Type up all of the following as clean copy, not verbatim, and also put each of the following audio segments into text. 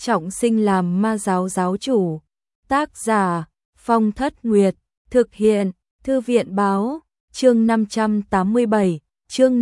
trọng sinh làm ma giáo giáo chủ. Tác giả Phong Thất Nguyệt. Thực hiện Thư viện báo. Chương 587. Chương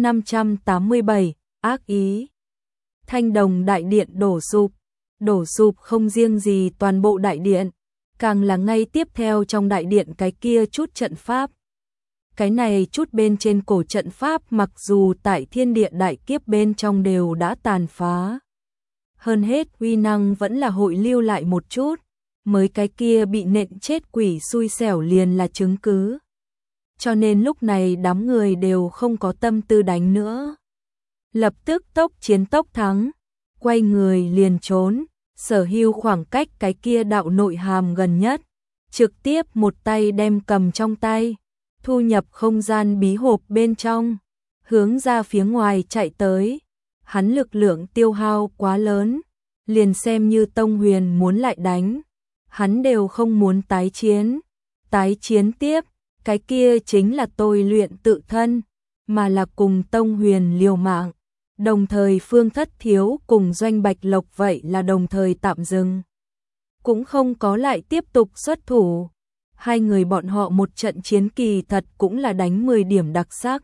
587. Ác ý. Thanh Đồng đại điện đổ sụp. Đổ sụp không riêng gì toàn bộ đại điện, càng là ngay tiếp theo trong đại điện cái kia chút trận pháp. Cái này chút bên trên cổ trận pháp mặc dù tại thiên địa đại kiếp bên trong đều đã tàn phá. Hơn hết uy năng vẫn là hội lưu lại một chút, mới cái kia bị nện chết quỷ xui xẻo liền là chứng cứ. Cho nên lúc này đám người đều không có tâm tư đánh nữa. Lập tức tốc chiến tốc thắng, quay người liền trốn, Sở Hưu khoảng cách cái kia đạo nội hàm gần nhất, trực tiếp một tay đem cầm trong tay, thu nhập không gian bí hộp bên trong, hướng ra phía ngoài chạy tới. Hắn lực lượng tiêu hao quá lớn, liền xem như Tông Huyền muốn lại đánh, hắn đều không muốn tái chiến. Tái chiến tiếp, cái kia chính là tôi luyện tự thân, mà là cùng Tông Huyền liều mạng. Đồng thời Phương Thất Thiếu cùng Doanh Bạch Lộc vậy là đồng thời tạm dừng, cũng không có lại tiếp tục xuất thủ. Hai người bọn họ một trận chiến kỳ thật cũng là đánh 10 điểm đặc sắc.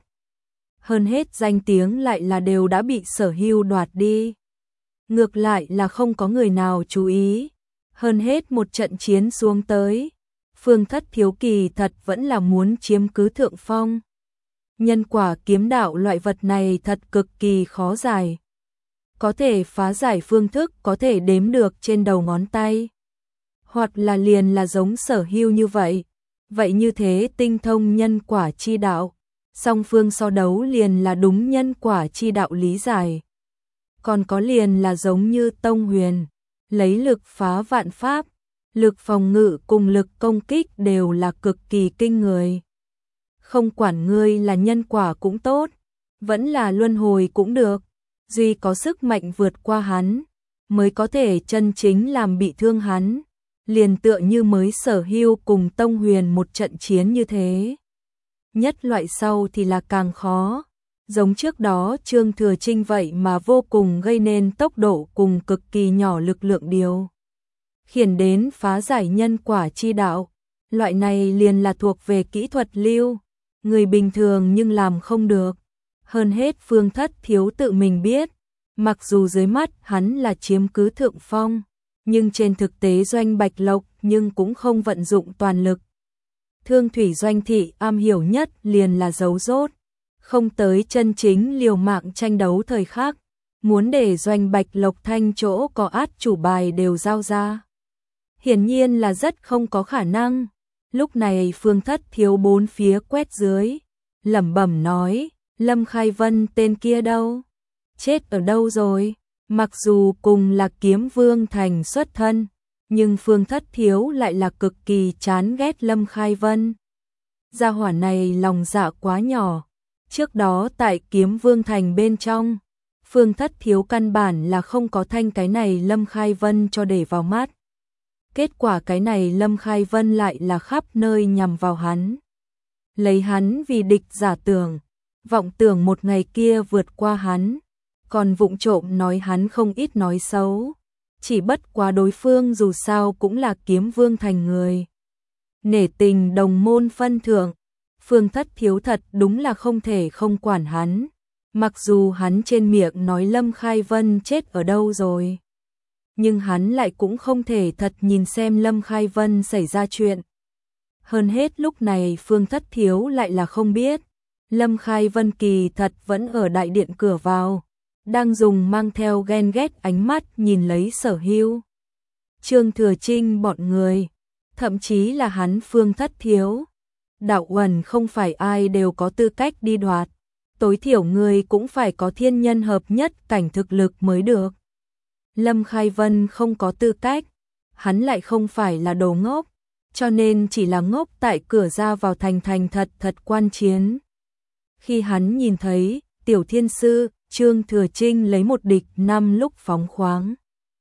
Hơn hết danh tiếng lại là đều đã bị Sở Hưu đoạt đi. Ngược lại là không có người nào chú ý. Hơn hết một trận chiến xuống tới, Phương Thất Thiếu kỳ thật vẫn là muốn chiếm cứ thượng phong. Nhân quả kiếm đạo loại vật này thật cực kỳ khó giải. Có thể phá giải phương thức có thể đếm được trên đầu ngón tay. Hoặc là liền là giống Sở Hưu như vậy. Vậy như thế tinh thông nhân quả chi đạo, song phương so đấu liền là đúng nhân quả chi đạo lý giải. Còn có liền là giống như Tông Huyền, lấy lực phá vạn pháp, lực phòng ngự cùng lực công kích đều là cực kỳ kinh người. Không quản ngươi là nhân quả cũng tốt, vẫn là luân hồi cũng được, duy có sức mạnh vượt qua hắn, mới có thể chân chính làm bị thương hắn. Liền tựa như mới Sở Hưu cùng Tông Huyền một trận chiến như thế. Nhất loại sau thì là càng khó, giống trước đó Trương Thừa Trinh vậy mà vô cùng gây nên tốc độ cùng cực kỳ nhỏ lực lượng điều khiển đến phá giải nhân quả chi đạo. Loại này liền là thuộc về kỹ thuật lưu, người bình thường nhưng làm không được. Hơn hết Phương Thất Thiếu tự mình biết, mặc dù dưới mắt hắn là chiếm cứ thượng phong, nhưng trên thực tế Doanh Bạch Lộc nhưng cũng không vận dụng toàn lực. Thương thủy Doanh thị am hiểu nhất liền là giấu rốt, không tới chân chính liều mạng tranh đấu thời khắc, muốn để Doanh Bạch Lộc thanh chỗ có át chủ bài đều giao ra. Hiển nhiên là rất không có khả năng. Lúc này Phương Thất Thiếu bốn phía quét dưới, lẩm bẩm nói, Lâm Khai Vân tên kia đâu? Chết ở đâu rồi? Mặc dù cùng là Kiếm Vương thành xuất thân, nhưng Phương Thất Thiếu lại là cực kỳ chán ghét Lâm Khai Vân. Gia hỏa này lòng dạ quá nhỏ. Trước đó tại Kiếm Vương thành bên trong, Phương Thất Thiếu căn bản là không có thanh cái này Lâm Khai Vân cho để vào mắt. Kết quả cái này Lâm Khai Vân lại là khắp nơi nhằm vào hắn. Lấy hắn vì địch giả tưởng, vọng tưởng một ngày kia vượt qua hắn, còn vụng trộm nói hắn không ít nói xấu. Chỉ bất quá đối phương dù sao cũng là Kiếm Vương thành người. Nể tình đồng môn phân thượng, Phương Thất Thiếu thật đúng là không thể không quản hắn. Mặc dù hắn trên miệng nói Lâm Khai Vân chết ở đâu rồi, nhưng hắn lại cũng không thể thật nhìn xem Lâm Khai Vân xảy ra chuyện. Hơn hết lúc này Phương Thất Thiếu lại là không biết, Lâm Khai Vân kỳ thật vẫn ở đại điện cửa vào, đang dùng mang theo ghen ghét ánh mắt nhìn lấy Sở Hưu, Trương Thừa Trinh bọn người, thậm chí là hắn Phương Thất Thiếu. Đạo uẩn không phải ai đều có tư cách đi đoạt, tối thiểu người cũng phải có thiên nhân hợp nhất cảnh thực lực mới được. Lâm Khai Vân không có tư cách, hắn lại không phải là đồ ngốc, cho nên chỉ là ngốc tại cửa ra vào thành thật quan chiến. Khi hắn nhìn thấy Tiểu Thiên Sư Trương Thừa Trinh lấy một địch 5 lúc phóng khoáng,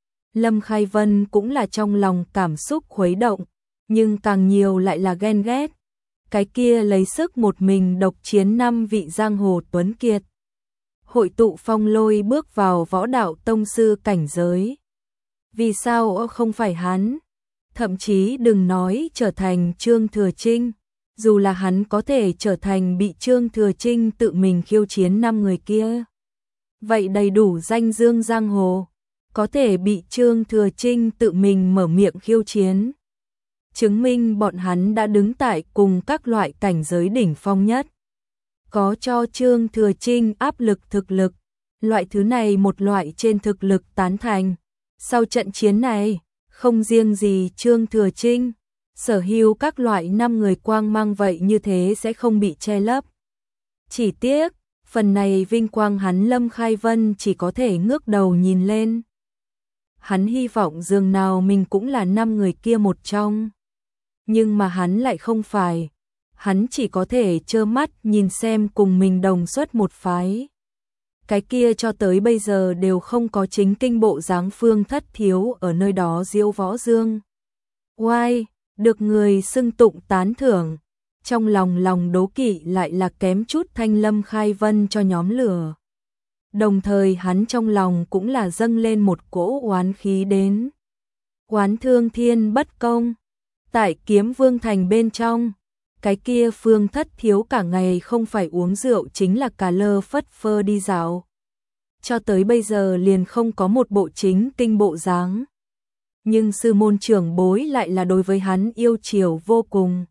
Lâm Khai Vân cũng là trong lòng cảm xúc khuấy động, nhưng càng nhiều lại là ghen ghét. Cái kia lấy sức một mình độc chiến 5 vị giang hồ tuấn kiệt, hội tụ phong lôi bước vào võ đạo tông sư cảnh giới. Vì sao không phải hắn? Thậm chí đừng nói trở thành Trương Thừa Trinh, dù là hắn có thể trở thành bị Trương Thừa Trinh tự mình khiêu chiến 5 người kia. Vậy đầy đủ danh dương giang hồ, có thể bị Trương Thừa Trinh tự mình mở miệng khiêu chiến. Chứng minh bọn hắn đã đứng tại cùng các loại cảnh giới đỉnh phong nhất. Có cho Trương Thừa Trinh áp lực thực lực, loại thứ này một loại trên thực lực tán thành. Sau trận chiến này, không riêng gì Trương Thừa Trinh, sở hữu các loại 5 người quang mang vậy như thế sẽ không bị che lấp. Chỉ tiếc, phần này vinh quang hắn Lâm Khai Vân chỉ có thể ngước đầu nhìn lên. Hắn hy vọng dường nào mình cũng là 5 người kia một trong. Nhưng mà hắn lại không phải. Hắn chỉ có thể trơ mắt nhìn xem cùng mình đồng xuất một phái. Cái kia cho tới bây giờ đều không có chính kinh bộ dáng Phương Thất Thiếu ở nơi đó diễu võ dương oai, được người xưng tụng tán thưởng. Trong lòng đố kỵ lại là kém chút thanh Lâm Khai Vân cho nhóm lửa. Đồng thời hắn trong lòng cũng là dâng lên một cỗ oán khí đến. Oán thương thiên bất công. Tại Kiếm Vương Thành bên trong, cái kia Phương Thất Thiếu cả ngày không phải uống rượu chính là cà lơ phất phơ đi dạo. Cho tới bây giờ liền không có một bộ chính kinh bộ dáng. Nhưng sư môn trưởng bối lại là đối với hắn yêu chiều vô cùng.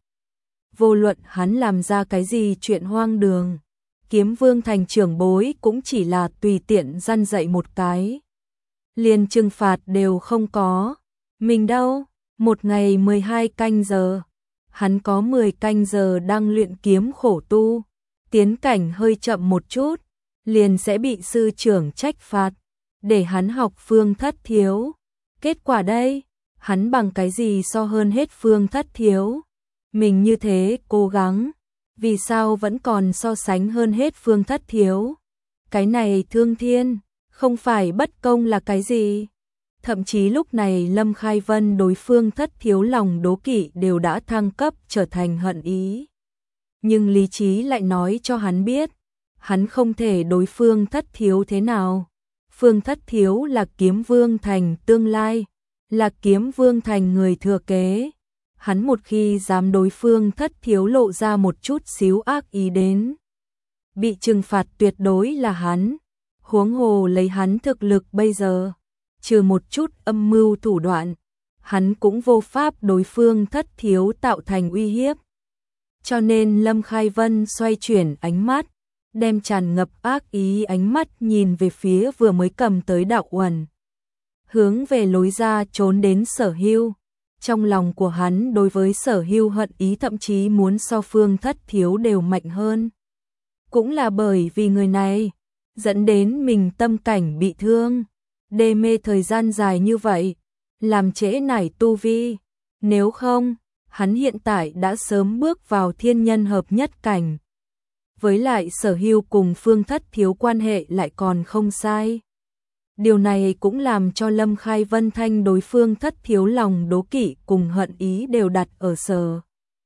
Vô luận hắn làm ra cái gì chuyện hoang đường, Kiếm Vương Thành trưởng bối cũng chỉ là tùy tiện răn dạy một cái. Liền trừng phạt đều không có. Mình đâu, một ngày 12 canh giờ. Hắn có 10 canh giờ đang luyện kiếm khổ tu. Tiến cảnh hơi chậm một chút, liền sẽ bị sư trưởng trách phạt. Để hắn học Phương Thất Thiếu. Kết quả đây, hắn bằng cái gì so hơn hết Phương Thất Thiếu. Mình như thế cố gắng, vì sao vẫn còn so sánh hơn hết Phương Thất Thiếu? Cái này thương thiên, không phải bất công là cái gì? Thậm chí lúc này Lâm Khai Vân đối Phương Thất Thiếu lòng đố kỵ đều đã thăng cấp trở thành hận ý. Nhưng lý trí lại nói cho hắn biết, hắn không thể đối Phương Thất Thiếu thế nào. Phương Thất Thiếu là Kiếm Vương Thành tương lai, là Kiếm Vương Thành người thừa kế. Hắn một khi dám đối Phương Thất Thiếu lộ ra một chút xíu ác ý đến, bị trừng phạt tuyệt đối là hắn. Huống hồ lấy hắn thực lực bây giờ, trừ một chút âm mưu thủ đoạn, hắn cũng vô pháp đối Phương Thất Thiếu tạo thành uy hiếp. Cho nên Lâm Khai Vân xoay chuyển ánh mắt, đem tràn ngập ác ý ánh mắt nhìn về phía vừa mới cầm tới Đạo Uẩn, hướng về lối ra trốn đến Sở Hưu. Trong lòng của hắn đối với Sở Hưu hận ý thậm chí muốn so Phương Thất Thiếu đều mạnh hơn. Cũng là bởi vì người này, dẫn đến mình tâm cảnh bị thương, đê mê thời gian dài như vậy, làm trễ nải tu vi. Nếu không, hắn hiện tại đã sớm bước vào thiên nhân hợp nhất cảnh. Với lại Sở Hưu cùng Phương Thất Thiếu quan hệ lại còn không sai. Điều này cũng làm cho Lâm Khai Vân Thanh đối Phương Thất Thiếu lòng đố kỵ cùng hận ý đều đặt ở Sở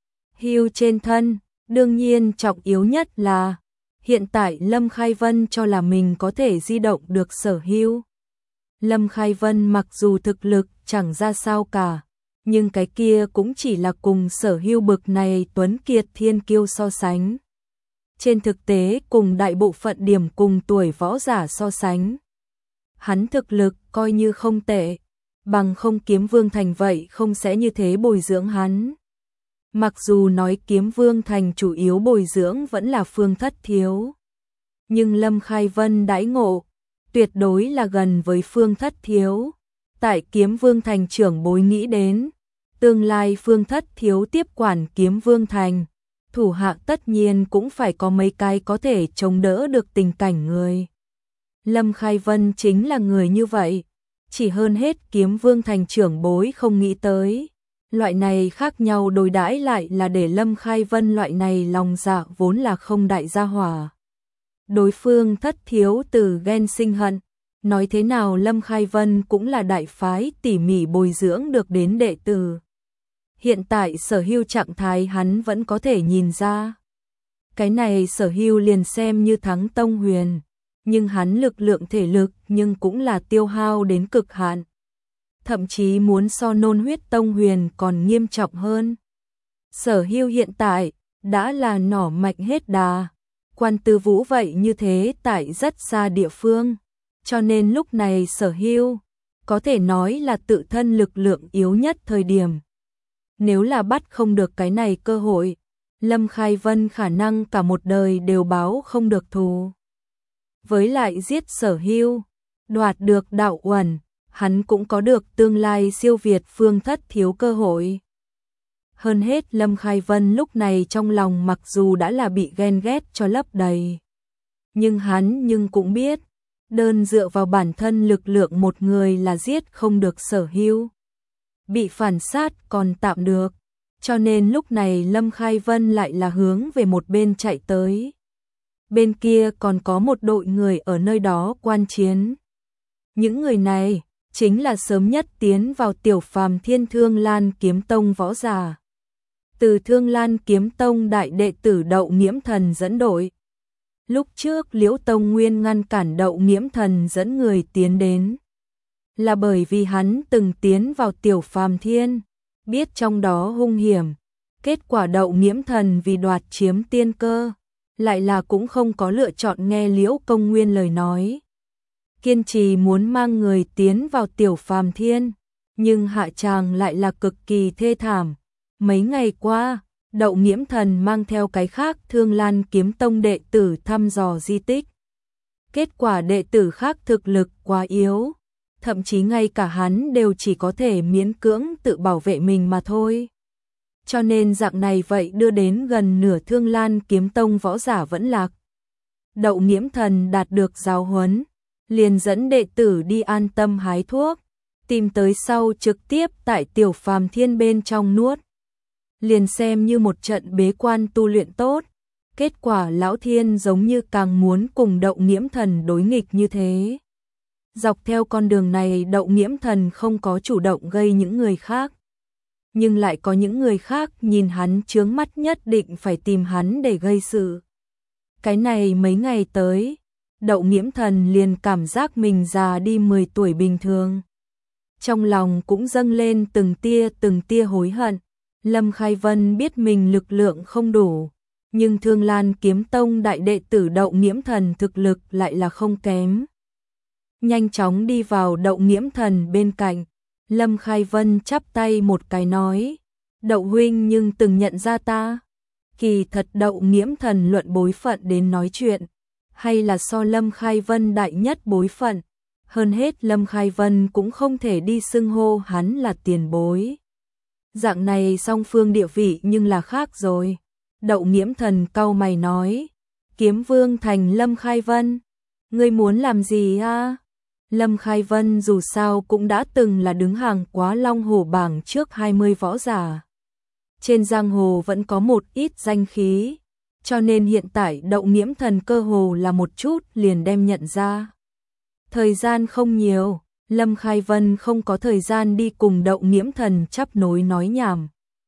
Hưu trên thân. Đương nhiên trọng yếu nhất là, hiện tại Lâm Khai Vân cho là mình có thể di động được Sở Hưu. Lâm Khai Vân mặc dù thực lực chẳng ra sao cả, nhưng cái kia cũng chỉ là cùng Sở Hưu bực này tuấn kiệt thiên kiêu so sánh. Trên thực tế cùng đại bộ phận điểm cùng tuổi võ giả so sánh, hắn thực lực coi như không tệ, bằng không Kiếm Vương Thành vậy không sẽ như thế bồi dưỡng hắn. Mặc dù nói Kiếm Vương Thành chủ yếu bồi dưỡng vẫn là Phương Thất Thiếu, nhưng Lâm Khai Vân đãi ngộ tuyệt đối là gần với Phương Thất Thiếu. Tại Kiếm Vương Thành trưởng bối nghĩ đến, tương lai Phương Thất Thiếu tiếp quản Kiếm Vương Thành, thủ hạ tất nhiên cũng phải có mấy cái có thể chống đỡ được tình cảnh người. Lâm Khai Vân chính là người như vậy, chỉ hơn hết Kiếm Vương Thành trưởng bối không nghĩ tới. Loại này khác nhau đối đãi lại là để Lâm Khai Vân loại này lòng dạ vốn là không đại gia hỏa. Đối phương Thất Thiếu từ ghen sinh hận, nói thế nào Lâm Khai Vân cũng là đại phái tỉ mỉ bồi dưỡng được đến đệ tử. Hiện tại Sở Hưu trạng thái hắn vẫn có thể nhìn ra. Cái này Sở Hưu liền xem như thắng Tông Huyền, nhưng hắn lực lượng thể lực nhưng cũng là tiêu hao đến cực hạn. thậm chí muốn so Nôn Huyết Tông Huyền còn nghiêm trọng hơn. Sở Hưu hiện tại đã là nỏ mạnh hết đà, Quan Tư Vũ vậy như thế tại rất xa địa phương, cho nên lúc này Sở Hưu có thể nói là tự thân lực lượng yếu nhất thời điểm. Nếu là bắt không được cái này cơ hội, Lâm Khai Vân khả năng cả một đời đều báo không được thù. Với lại giết Sở Hưu, đoạt được đạo uẩn, hắn cũng có được tương lai siêu việt Phương Thất Thiếu cơ hội. Hơn hết Lâm Khai Vân lúc này trong lòng mặc dù đã là bị ghen ghét cho lấp đầy. Nhưng hắn cũng biết, đơn dựa vào bản thân lực lượng một người là giết không được Sở Hưu. Bị phản sát còn tạm được, cho nên lúc này Lâm Khai Vân lại là hướng về một bên chạy tới. Bên kia còn có một đội người ở nơi đó quan chiến. Những người này chính là sớm nhất tiến vào Tiểu Phàm Thiên Thương Lan Kiếm Tông võ giả. Từ Thương Lan Kiếm Tông đại đệ tử Đậu Nghiễm Thần dẫn đội. Lúc trước Liễu Tông Nguyên ngăn cản Đậu Nghiễm Thần dẫn người tiến đến, là bởi vì hắn từng tiến vào Tiểu Phàm Thiên, biết trong đó hung hiểm. Kết quả Đậu Nghiễm Thần vì đoạt chiếm tiên cơ, lại là cũng không có lựa chọn nghe Liễu Công Nguyên lời nói. Kiên trì muốn mang người tiến vào Tiểu Phàm Thiên, nhưng hạ tràng lại là cực kỳ thê thảm. Mấy ngày qua, Đậu Nghiễm Thần mang theo cái khác Thương Lan Kiếm Tông đệ tử thăm dò di tích. Kết quả đệ tử khác thực lực quá yếu, thậm chí ngay cả hắn đều chỉ có thể miễn cưỡng tự bảo vệ mình mà thôi. Cho nên dạng này vậy đưa đến gần nửa Thương Lan Kiếm Tông võ giả vẫn lạc. Đậu Nghiễm Thần đạt được giáo huấn, liền dẫn đệ tử đi an tâm hái thuốc, tìm tới sau trực tiếp tại Tiểu Phàm Thiên bên trong nuốt. Liền xem như một trận bế quan tu luyện tốt, kết quả Lão Thiên giống như càng muốn cùng Đậu Nghiễm Thần đối nghịch như thế. Dọc theo con đường này Đậu Nghiễm Thần không có chủ động gây những người khác, nhưng lại có những người khác nhìn hắn chướng mắt nhất định phải tìm hắn để gây sự. Cái này mấy ngày tới, Đậu Nghiễm Thần liền cảm giác mình già đi 10 tuổi bình thường. Trong lòng cũng dâng lên từng tia hối hận. Lâm Khai Vân biết mình lực lượng không đủ, nhưng Thương Lan Kiếm Tông đại đệ tử Đậu Nghiễm Thần thực lực lại là không kém. Nhanh chóng đi vào Đậu Nghiễm Thần bên cạnh, Lâm Khai Vân chắp tay một cái nói, Đậu huynh nhưng từng nhận ra ta. Kỳ thật Đậu Nghiễm Thần luận bối phận đến nói chuyện, hay là so Lâm Khai Vân đại nhất bối phận. Hơn hết Lâm Khai Vân cũng không thể đi xưng hô hắn là tiền bối. Dạng này song phương địa vị nhưng là khác rồi. Đậu Nghiễm Thần cau mày nói, Kiếm Vương thành Lâm Khai Vân, ngươi muốn làm gì a? Lâm Khai Vân dù sao cũng đã từng là đứng hàng Quá Long Hổ bảng trước 20 võ giả. Trên giang hồ vẫn có một ít danh khí, cho nên hiện tại Đậu Nghiễm Thần cơ hồ là một chút liền đem nhận ra. Thời gian không nhiều, Lâm Khai Vân không có thời gian đi cùng Đậu Nghiễm Thần chắp nối nói nhảm.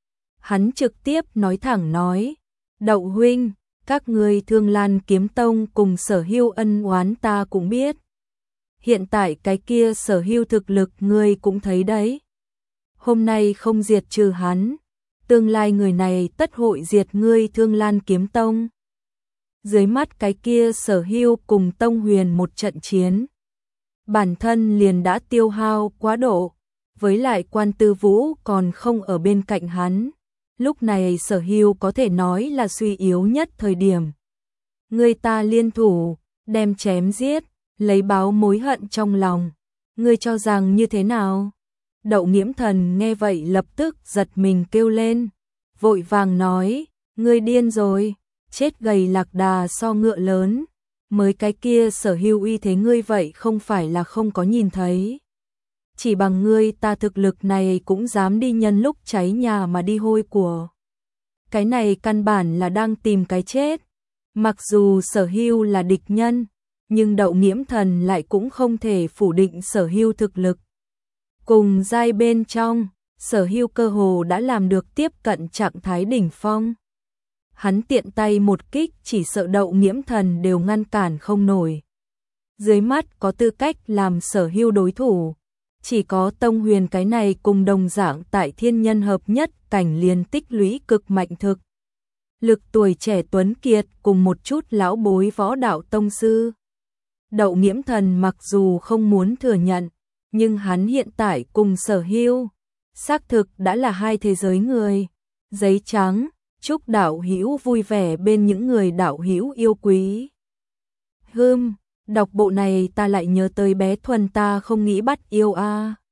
Hắn trực tiếp nói thẳng nói, Đậu huynh, các ngươi Thương Lan Kiếm Tông cùng Sở Hưu ân oán ta cũng biết. Hiện tại cái kia Sở Hưu thực lực ngươi cũng thấy đấy. Hôm nay không diệt trừ hắn, tương lai người này tất hội diệt ngươi Thương Lan Kiếm Tông. Dưới mắt cái kia Sở Hưu cùng Tông Huyền một trận chiến, bản thân liền đã tiêu hao quá độ, với lại Quan Tư Vũ còn không ở bên cạnh hắn. Lúc này Sở Hưu có thể nói là suy yếu nhất thời điểm. Người ta liên thủ, đem chém giết, lấy báo mối hận trong lòng. Ngươi cho rằng như thế nào? Đậu Nghiễm Thần nghe vậy lập tức giật mình kêu lên, vội vàng nói, ngươi điên rồi, chết gầy lạc đà so ngựa lớn. Mới cái kia Sở Hưu uy thế ngươi vậy không phải là không có nhìn thấy. Chỉ bằng ngươi ta thực lực này cũng dám đi nhân lúc cháy nhà mà đi hôi của. Cái này căn bản là đang tìm cái chết. Mặc dù Sở Hưu là địch nhân, nhưng Đậu Nghiễm Thần lại cũng không thể phủ định Sở Hưu thực lực. Cùng giai bên trong, Sở Hưu cơ hồ đã làm được tiếp cận trạng thái đỉnh phong. Hắn tiện tay một kích chỉ sợ Đậu Nghiễm Thần đều ngăn cản không nổi. Dưới mắt có tư cách làm Sở Hưu đối thủ, Chỉ có Tông Huyền cái này cùng đồng dạng tại thiên nhân hợp nhất cảnh liền tích lũy cực mạnh thực. Lực tuổi trẻ tuấn kiệt cùng một chút lão bối võ đạo tông sư. Đậu Nghiễm Thần mặc dù không muốn thừa nhận, nhưng hắn hiện tại cùng Sở Hưu, xác thực đã là hai thế giới người. Giấy trắng, chúc đạo hữu vui vẻ bên những người đạo hữu yêu quý. Đọc bộ này ta lại nhớ tới bé Thuần ta không nghĩ bắt yêu a.